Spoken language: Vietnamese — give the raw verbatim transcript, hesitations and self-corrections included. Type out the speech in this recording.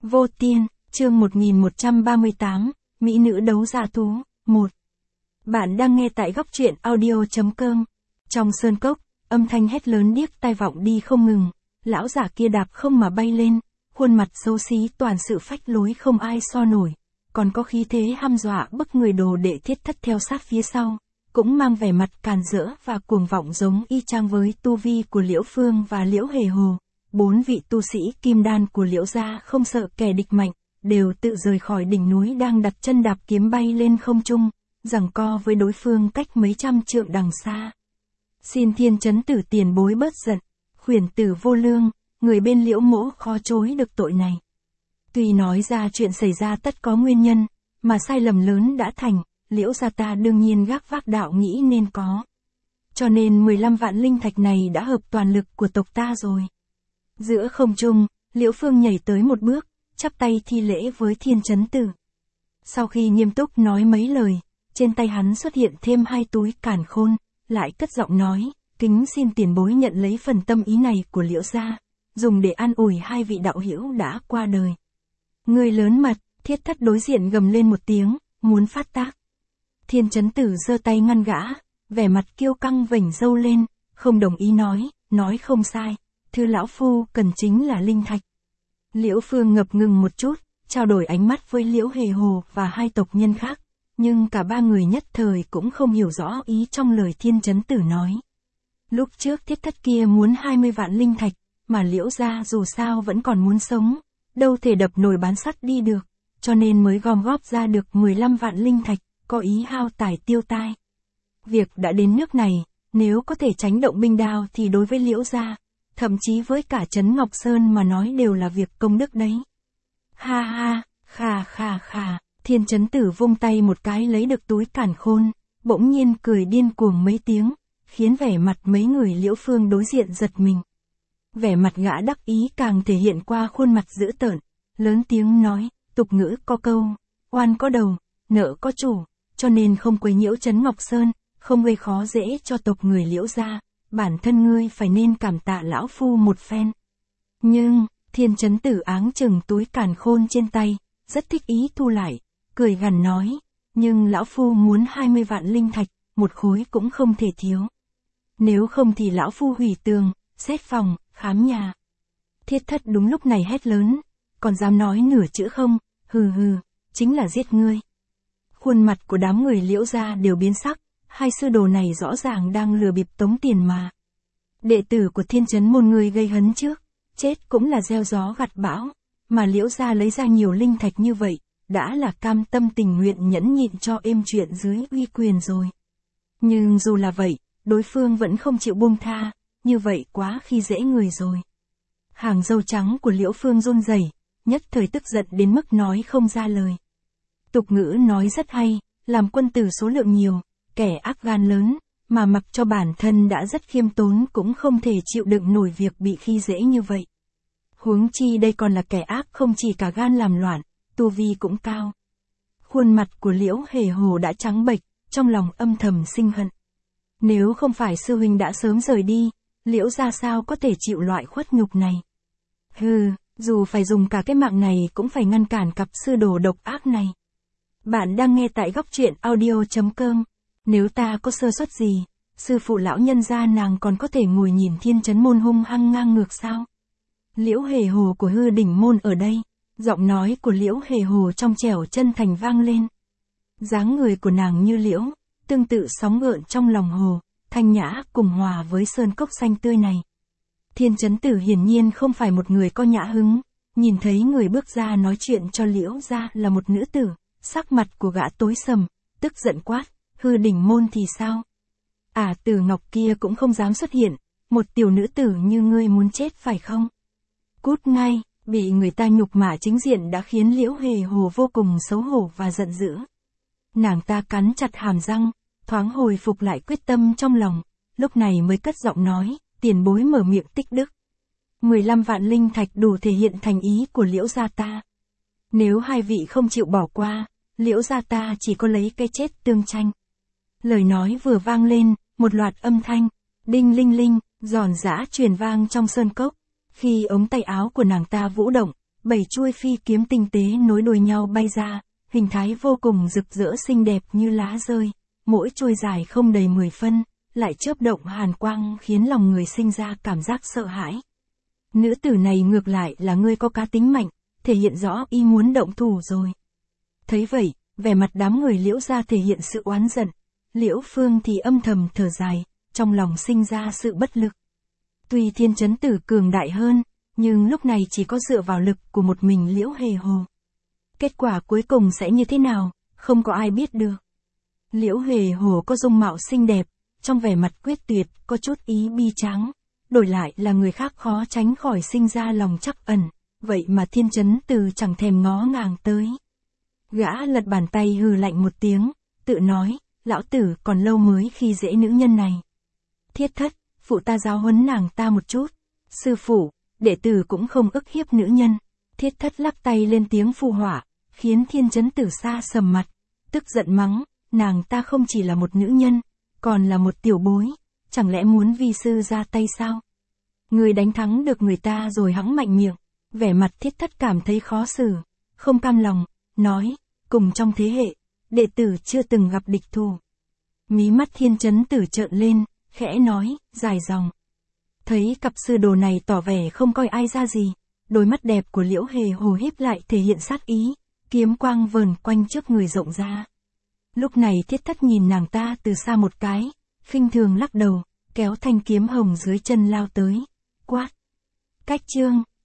Vô Tiên, chương một nghìn một trăm ba mươi tám, Mỹ nữ đấu dạ thú, một. Bạn đang nghe tại góc truyện audio.com. Trong sơn cốc, âm thanh hét lớn điếc tai vọng đi không ngừng, lão giả kia đạp không mà bay lên, khuôn mặt xấu xí toàn sự phách lối không ai so nổi, còn có khí thế hăm dọa bức người đồ đệ Thiết Thất theo sát phía sau, cũng mang vẻ mặt càn rỡ và cuồng vọng giống y chang với tu vi của Liễu Phương và Liễu Hề Hồ. Bốn vị tu sĩ kim đan của Liễu gia không sợ kẻ địch mạnh, đều tự rời khỏi đỉnh núi đang đặt chân đạp kiếm bay lên không trung, giằng co với đối phương cách mấy trăm trượng đằng xa. Xin Thiên Chấn Tử tiền bối bớt giận, khuyển tử vô lương, người bên Liễu mỗ khó chối được tội này. Tuy nói ra chuyện xảy ra tất có nguyên nhân, mà sai lầm lớn đã thành, Liễu gia ta đương nhiên gác vác đạo nghĩ nên có. Cho nên mười lăm vạn linh thạch này đã hợp toàn lực của tộc ta rồi. Giữa không trung, Liễu Phương nhảy tới một bước, chắp tay thi lễ với Thiên Chấn Tử. Sau khi nghiêm túc nói mấy lời, trên tay hắn xuất hiện thêm hai túi càn khôn, lại cất giọng nói, kính xin tiền bối nhận lấy phần tâm ý này của Liễu gia, dùng để an ủi hai vị đạo hữu đã qua đời. Người lớn mặt, Thiết Thất đối diện gầm lên một tiếng, muốn phát tác. Thiên Chấn Tử giơ tay ngăn gã, vẻ mặt kiêu căng vểnh râu lên, không đồng ý nói, nói không sai, thưa lão phu cần chính là linh thạch. Liễu Phương ngập ngừng một chút, trao đổi ánh mắt với Liễu Hề Hồ và hai tộc nhân khác, nhưng cả ba người nhất thời cũng không hiểu rõ ý trong lời Thiên Chấn Tử nói. Lúc trước Thiết Thất kia muốn hai mươi vạn linh thạch, mà Liễu gia dù sao vẫn còn muốn sống, đâu thể đập nồi bán sắt đi được, cho nên mới gom góp ra được mười lăm vạn linh thạch, có ý hao tài tiêu tai. Việc đã đến nước này, nếu có thể tránh động binh đao thì đối với Liễu gia, thậm chí với cả Trấn Ngọc Sơn mà nói đều là việc công đức đấy. Ha ha, khà khà khà, Thiên Chấn Tử vung tay một cái lấy được túi càn khôn, bỗng nhiên cười điên cuồng mấy tiếng, khiến vẻ mặt mấy người Liễu Phương đối diện giật mình. Vẻ mặt gã đắc ý càng thể hiện qua khuôn mặt dữ tợn, lớn tiếng nói, tục ngữ có câu, oan có đầu, nợ có chủ, cho nên không quấy nhiễu Trấn Ngọc Sơn, không gây khó dễ cho tộc người Liễu gia, bản thân ngươi phải nên cảm tạ lão phu một phen. Nhưng, Thiên Chấn Tử áng chừng túi càn khôn trên tay, rất thích ý thu lại, cười gằn nói, nhưng lão phu muốn hai mươi vạn linh thạch, một khối cũng không thể thiếu. Nếu không thì lão phu hủy tường, xét phòng, khám nhà. Thiết Thất đúng lúc này hét lớn, còn dám nói nửa chữ không, hừ hừ, chính là giết ngươi. Khuôn mặt của đám người Liễu gia đều biến sắc, hai sư đồ này rõ ràng đang lừa bịp tống tiền mà. Đệ tử của Thiên Chấn môn người gây hấn trước, chết cũng là gieo gió gặt bão, mà Liễu gia lấy ra nhiều linh thạch như vậy, đã là cam tâm tình nguyện nhẫn nhịn cho êm chuyện dưới uy quyền rồi. Nhưng dù là vậy, đối phương vẫn không chịu buông tha, như vậy quá khi dễ người rồi. Hàng râu trắng của Liễu Phương run rẩy, nhất thời tức giận đến mức nói không ra lời. Tục ngữ nói rất hay, làm quân tử số lượng nhiều, kẻ ác gan lớn, mà mặc cho bản thân đã rất khiêm tốn cũng không thể chịu đựng nổi việc bị khi dễ như vậy. Huống chi đây còn là kẻ ác không chỉ cả gan làm loạn, tu vi cũng cao. Khuôn mặt của Liễu Hề Hồ đã trắng bệch, trong lòng âm thầm sinh hận. Nếu không phải sư huynh đã sớm rời đi, Liễu gia sao có thể chịu loại khuất nhục này. Hừ, dù phải dùng cả cái mạng này cũng phải ngăn cản cặp sư đồ độc ác này. Bạn đang nghe tại góc truyện audio.com. Nếu ta có sơ suất gì, sư phụ lão nhân gia nàng còn có thể ngồi nhìn Thiên Chấn môn hung hăng ngang ngược sao? Liễu Hề Hồ của Hư Đỉnh môn ở đây, giọng nói của Liễu Hề Hồ trong trẻo chân thành vang lên. Dáng người của nàng như liễu, tương tự sóng gợn trong lòng hồ, thanh nhã cùng hòa với sơn cốc xanh tươi này. Thiên Chấn Tử hiển nhiên không phải một người có nhã hứng, nhìn thấy người bước ra nói chuyện cho Liễu gia là một nữ tử, sắc mặt của gã tối sầm, tức giận quát, Hư Đỉnh môn thì sao? À, Tử Ngọc kia cũng không dám xuất hiện, một tiểu nữ tử như ngươi muốn chết phải không? Cút ngay, bị người ta nhục mạ chính diện đã khiến Liễu Hề Hồ vô cùng xấu hổ và giận dữ. Nàng ta cắn chặt hàm răng, thoáng hồi phục lại quyết tâm trong lòng, lúc này mới cất giọng nói, tiền bối mở miệng tích đức. mười lăm vạn linh thạch đủ thể hiện thành ý của Liễu gia ta. Nếu hai vị không chịu bỏ qua, Liễu gia ta chỉ có lấy cái chết tương tranh. Lời nói vừa vang lên, một loạt âm thanh, đinh linh linh, giòn giã truyền vang trong sơn cốc. Khi ống tay áo của nàng ta vũ động, Bảy chuôi phi kiếm tinh tế nối đuôi nhau bay ra, hình thái vô cùng rực rỡ xinh đẹp như lá rơi, mỗi chuôi dài không đầy mười phân, lại chớp động hàn quang khiến lòng người sinh ra cảm giác sợ hãi. Nữ tử này ngược lại là người có cá tính mạnh, thể hiện rõ ý muốn động thủ rồi. Thấy vậy, vẻ mặt đám người Liễu gia thể hiện sự oán giận, Liễu Phương thì âm thầm thở dài, trong lòng sinh ra sự bất lực. Tuy Thiên Chấn Tử cường đại hơn, nhưng lúc này chỉ có dựa vào lực của một mình Liễu Hề Hồ. Kết quả cuối cùng sẽ như thế nào, không có ai biết được. Liễu Hề Hồ có dung mạo xinh đẹp, trong vẻ mặt quyết tuyệt, có chút ý bi tráng, đổi lại là người khác khó tránh khỏi sinh ra lòng trắc ẩn, vậy mà Thiên Chấn Tử chẳng thèm ngó ngàng tới. Gã lật bàn tay hừ lạnh một tiếng, tự nói, lão tử còn lâu mới khi dễ nữ nhân này. Thiết Thất, phụ ta giáo huấn nàng ta một chút. Sư phụ, đệ tử cũng không ức hiếp nữ nhân. Thiết Thất lắc tay lên tiếng phù họa, khiến Thiên Chấn Tử xa sầm mặt, tức giận mắng, nàng ta không chỉ là một nữ nhân, còn là một tiểu bối, chẳng lẽ muốn vi sư ra tay sao? Người đánh thắng được người ta rồi hắng mạnh miệng, vẻ mặt Thiết Thất cảm thấy khó xử, không cam lòng, nói, cùng trong thế hệ, đệ tử chưa từng gặp địch thủ. Mí mắt Thiên Chấn Tử trợn lên, khẽ nói, dài dòng. Thấy cặp sư đồ này tỏ vẻ không coi ai ra gì, đôi mắt đẹp của Liễu Hề Hồ híp lại thể hiện sát ý, kiếm quang vờn quanh trước người rộng ra. Lúc này Thiết Thất nhìn nàng ta từ xa một cái, khinh thường lắc đầu, kéo thanh kiếm hồng dưới chân lao tới, quát. Cách chương.